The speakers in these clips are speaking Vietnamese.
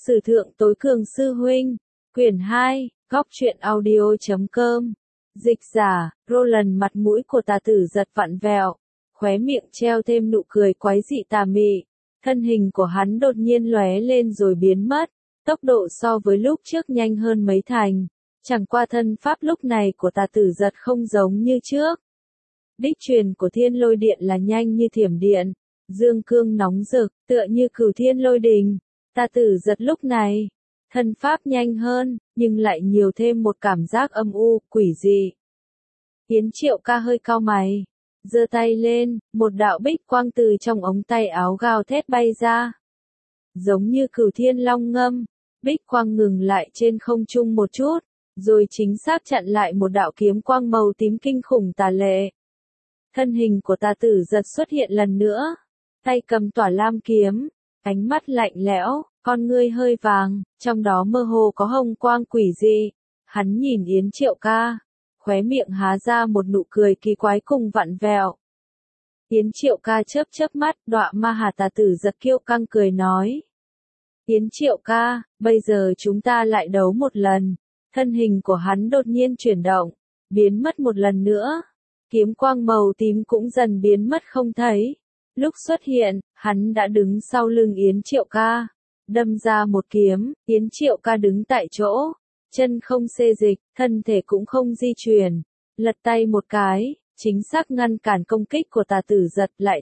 Sử thượng tối cường sư huynh, quyển 2, góc truyện audio.com. Dịch giả, Roland. Mặt mũi của Tà Tử Giật vặn vẹo, khóe miệng treo thêm nụ cười quái dị tà mị. Thân hình của hắn đột nhiên lóe lên rồi biến mất, tốc độ so với lúc trước nhanh hơn mấy thành. Chẳng qua thân pháp lúc này của Tà Tử Giật không giống như trước. Đích truyền của Thiên Lôi Điện là nhanh như thiểm điện, dương cương nóng rực, tựa như Cửu Thiên Lôi Đình. Tà Tử Giật lúc này, thân pháp nhanh hơn, nhưng lại nhiều thêm một cảm giác âm u, quỷ dị. Yến Triệu Ca hơi cau mày, giơ tay lên, một đạo bích quang từ trong ống tay áo gào thét bay ra. Giống như Cửu Thiên Long ngâm, bích quang ngừng lại trên không trung một chút, rồi chính xác chặn lại một đạo kiếm quang màu tím kinh khủng tà lệ. Thân hình của Tà Tử Giật xuất hiện lần nữa, tay cầm tỏa lam kiếm, ánh mắt lạnh lẽo, con ngươi hơi vàng, trong đó mơ hồ có hồng quang quỷ dị. Hắn nhìn Yến Triệu Ca, khóe miệng há ra một nụ cười kỳ quái cùng vặn vẹo. Yến Triệu Ca chớp chớp mắt, đọa ma hà. Tà Tử Giật kiêu căng cười nói. Yến Triệu Ca, bây giờ chúng ta lại đấu một lần. Thân hình của hắn đột nhiên chuyển động, biến mất một lần nữa. Kiếm quang màu tím cũng dần biến mất không thấy. Lúc xuất hiện, hắn đã đứng sau lưng Yến Triệu Ca, đâm ra một kiếm. Yến Triệu Ca đứng tại chỗ, chân không xê dịch, thân thể cũng không di chuyển, lật tay một cái, chính xác ngăn cản công kích của Tà Tử Giật. Lại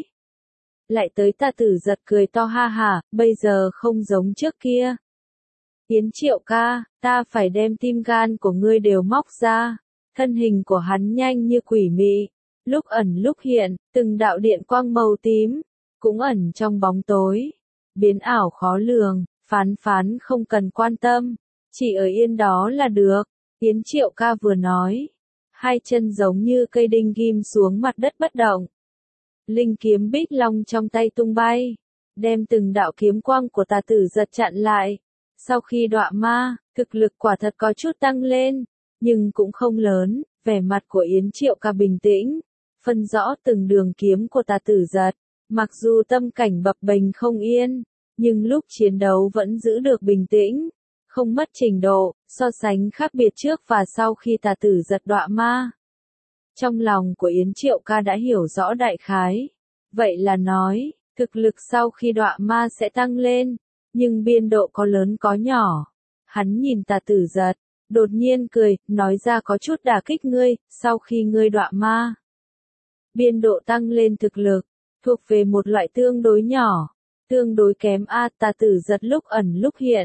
tới. Tà Tử Giật cười to ha hả, bây giờ không giống trước kia. Yến Triệu Ca, ta phải đem tim gan của ngươi đều móc ra. Thân hình của hắn nhanh như quỷ mị, lúc ẩn lúc hiện, từng đạo điện quang màu tím, cũng ẩn trong bóng tối, biến ảo khó lường. Phán không cần quan tâm, chỉ ở yên đó là được. Yến Triệu Ca vừa nói, hai chân giống như cây đinh ghim xuống mặt đất bất động. Linh kiếm bích long trong tay tung bay, đem từng đạo kiếm quang của Tà Tử Giật chặn lại. Sau khi đọa ma, thực lực quả thật có chút tăng lên, nhưng cũng không lớn. Vẻ mặt của Yến Triệu Ca bình tĩnh, phân rõ từng đường kiếm của Tà Tử Giật. Mặc dù tâm cảnh bập bềnh không yên, nhưng lúc chiến đấu vẫn giữ được bình tĩnh, không mất trình độ. So sánh khác biệt trước và sau khi Tà Tử Giật đọa ma, trong lòng của Yến Triệu Ca đã hiểu rõ đại khái. Vậy là nói, thực lực sau khi đọa ma sẽ tăng lên, nhưng biên độ có lớn có nhỏ. Hắn nhìn Tà Tử Giật, đột nhiên cười, nói ra có chút đả kích ngươi. Sau khi ngươi đọa ma, biên độ tăng lên thực lực, thuộc về một loại tương đối nhỏ, tương đối kém a. Tà Tử Giật lúc ẩn lúc hiện,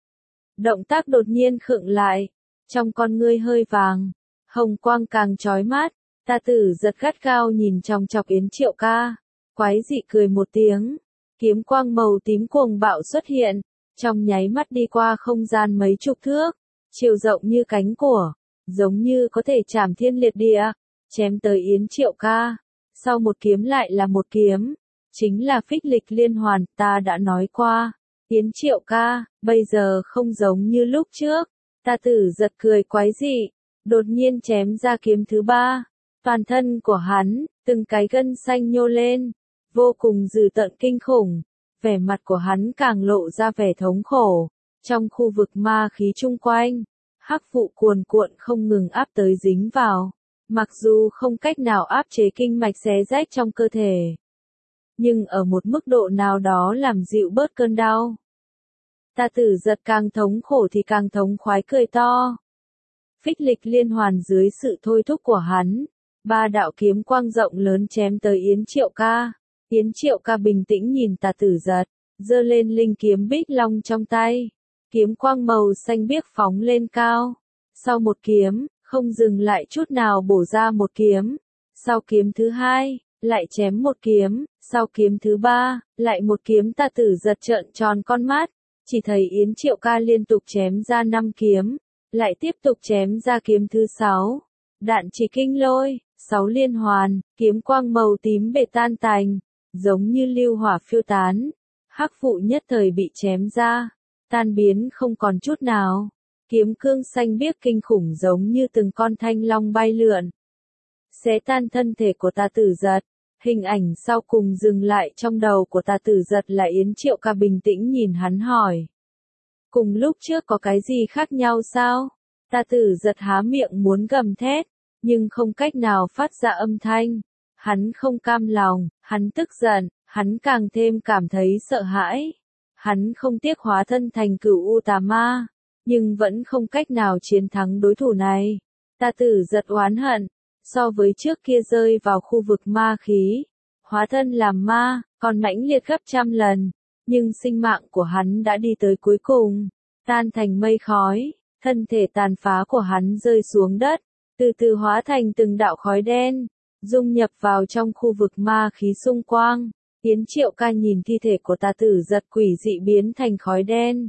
động tác đột nhiên khựng lại, trong con ngươi hơi vàng, hồng quang càng chói mắt. Tà Tử Giật gắt gao nhìn chòng chọc Yến Triệu Ca, quái dị cười một tiếng, kiếm quang màu tím cuồng bạo xuất hiện, trong nháy mắt đi qua không gian mấy chục thước, chiều rộng như cánh của, giống như có thể chảm thiên liệt địa, chém tới Yến Triệu Ca. Sau một kiếm lại là một kiếm, chính là phích lịch liên hoàn. Ta đã nói qua, Yến Triệu Ca, bây giờ không giống như lúc trước. Tà Tử Giật cười quái dị, đột nhiên chém ra kiếm thứ ba. Toàn thân của hắn, từng cái gân xanh nhô lên, vô cùng dữ tợn kinh khủng. Vẻ mặt của hắn càng lộ ra vẻ thống khổ. Trong khu vực ma khí chung quanh, hắc vụ cuồn cuộn không ngừng áp tới dính vào. Mặc dù không cách nào áp chế kinh mạch xé rách trong cơ thể, nhưng ở một mức độ nào đó làm dịu bớt cơn đau. Tà Tử Giật càng thống khổ thì càng thống khoái cười to. Phích lịch liên hoàn dưới sự thôi thúc của hắn, ba đạo kiếm quang rộng lớn chém tới Yến Triệu Ca. Yến Triệu Ca bình tĩnh nhìn Tà Tử Giật, giơ lên linh kiếm bích long trong tay. Kiếm quang màu xanh biếc phóng lên cao. Sau một kiếm, không dừng lại chút nào bổ ra một kiếm. Sau kiếm thứ hai, lại chém một kiếm. Sau kiếm thứ ba, lại một kiếm. Tà Tử Giật trợn tròn con mắt, chỉ thấy Yến Triệu Ca liên tục chém ra 5 kiếm, lại tiếp tục chém ra kiếm thứ 6. Đạn chỉ kinh lôi, 6 liên hoàn, kiếm quang màu tím bể tan tành, giống như lưu hỏa phiêu tán. Hắc vụ nhất thời bị chém ra, tan biến không còn chút nào. Kiếm cương xanh biếc kinh khủng giống như từng con thanh long bay lượn, xé tan thân thể của Tà Tử Giật. Hình ảnh sau cùng dừng lại trong đầu của Tà Tử Giật là Yến Triệu Ca bình tĩnh nhìn hắn hỏi. Cùng lúc trước có cái gì khác nhau sao? Tà Tử Giật há miệng muốn gầm thét, nhưng không cách nào phát ra âm thanh. Hắn không cam lòng, hắn tức giận, hắn càng thêm cảm thấy sợ hãi. Hắn không tiếc hóa thân thành Cửu U Tà Ma, nhưng vẫn không cách nào chiến thắng đối thủ này. Tà Tử Giật oán hận, so với trước kia rơi vào khu vực ma khí, hóa thân làm ma, còn mãnh liệt gấp trăm lần, nhưng sinh mạng của hắn đã đi tới cuối cùng, tan thành mây khói, thân thể tàn phá của hắn rơi xuống đất, từ từ hóa thành từng đạo khói đen, dung nhập vào trong khu vực ma khí xung quanh. Yến Triệu Ca nhìn thi thể của Tà Tử Giật quỷ dị biến thành khói đen.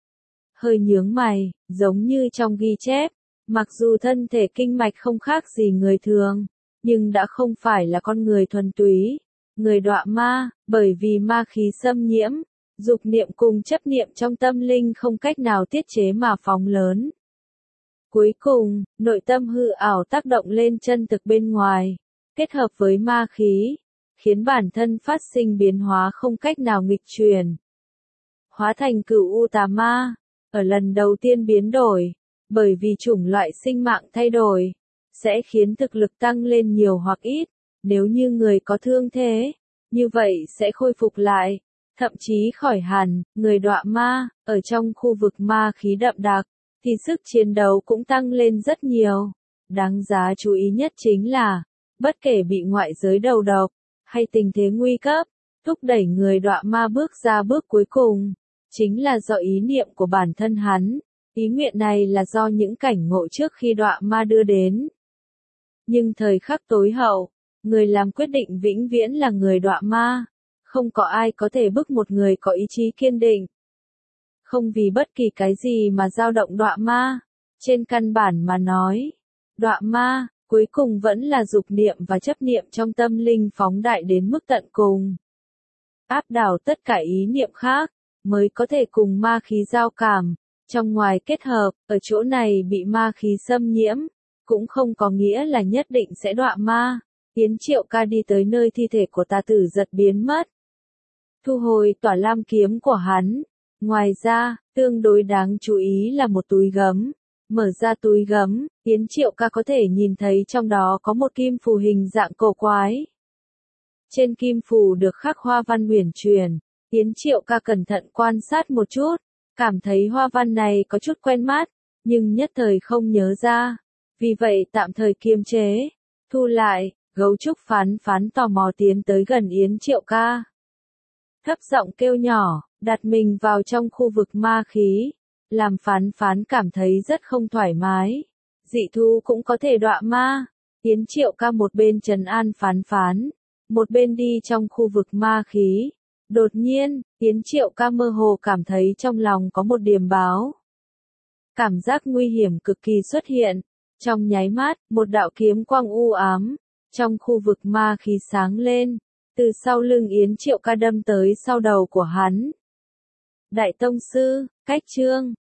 Hơi nhướng mày, giống như trong ghi chép, mặc dù thân thể kinh mạch không khác gì người thường, nhưng đã không phải là con người thuần túy, người đọa ma, bởi vì ma khí xâm nhiễm, dục niệm cùng chấp niệm trong tâm linh không cách nào tiết chế mà phóng lớn. Cuối cùng, nội tâm hư ảo tác động lên chân thực bên ngoài, kết hợp với ma khí, khiến bản thân phát sinh biến hóa không cách nào nghịch chuyển. Hóa thành Cửu U Tà Ma, ở lần đầu tiên biến đổi, bởi vì chủng loại sinh mạng thay đổi, sẽ khiến thực lực tăng lên nhiều hoặc ít, nếu như người có thương thế, như vậy sẽ khôi phục lại, thậm chí khỏi hẳn, người đọa ma, ở trong khu vực ma khí đậm đặc, thì sức chiến đấu cũng tăng lên rất nhiều. Đáng giá chú ý nhất chính là, bất kể bị ngoại giới đầu độc, hay tình thế nguy cấp, thúc đẩy người đọa ma bước ra bước cuối cùng, chính là do ý niệm của bản thân hắn. Ý nguyện này là do những cảnh ngộ trước khi đọa ma đưa đến. Nhưng thời khắc tối hậu, người làm quyết định vĩnh viễn là người đọa ma. Không có ai có thể bức một người có ý chí kiên định. Không vì bất kỳ cái gì mà dao động đọa ma. Trên căn bản mà nói, đọa ma, cuối cùng vẫn là dục niệm và chấp niệm trong tâm linh phóng đại đến mức tận cùng. Áp đảo tất cả ý niệm khác, mới có thể cùng ma khí giao cảm. Trong ngoài kết hợp, ở chỗ này bị ma khí xâm nhiễm, cũng không có nghĩa là nhất định sẽ đọa ma. Yến Triệu Ca đi tới nơi thi thể của Tà Tử Giật biến mất. Thu hồi tỏa lam kiếm của hắn. Ngoài ra, tương đối đáng chú ý là một túi gấm. Mở ra túi gấm, Yến Triệu Ca có thể nhìn thấy trong đó có một kim phù hình dạng cổ quái. Trên kim phù được khắc hoa văn huyền truyền. Yến Triệu Ca cẩn thận quan sát một chút, cảm thấy hoa văn này có chút quen mắt, nhưng nhất thời không nhớ ra. Vì vậy tạm thời kiềm chế, thu lại, Gấu Trúc Phán Phán tò mò tiến tới gần Yến Triệu Ca. Thấp giọng kêu nhỏ, đặt mình vào trong khu vực ma khí, làm Phán Phán cảm thấy rất không thoải mái. Dị thú cũng có thể đọa ma. Yến Triệu Ca một bên trấn an Phán Phán, một bên đi trong khu vực ma khí. Đột nhiên, Yến Triệu Ca mơ hồ cảm thấy trong lòng có một điềm báo. Cảm giác nguy hiểm cực kỳ xuất hiện. Trong nháy mắt, một đạo kiếm quang u ám, trong khu vực ma khí sáng lên, từ sau lưng Yến Triệu Ca đâm tới sau đầu của hắn. Đại Tông Sư, cách chương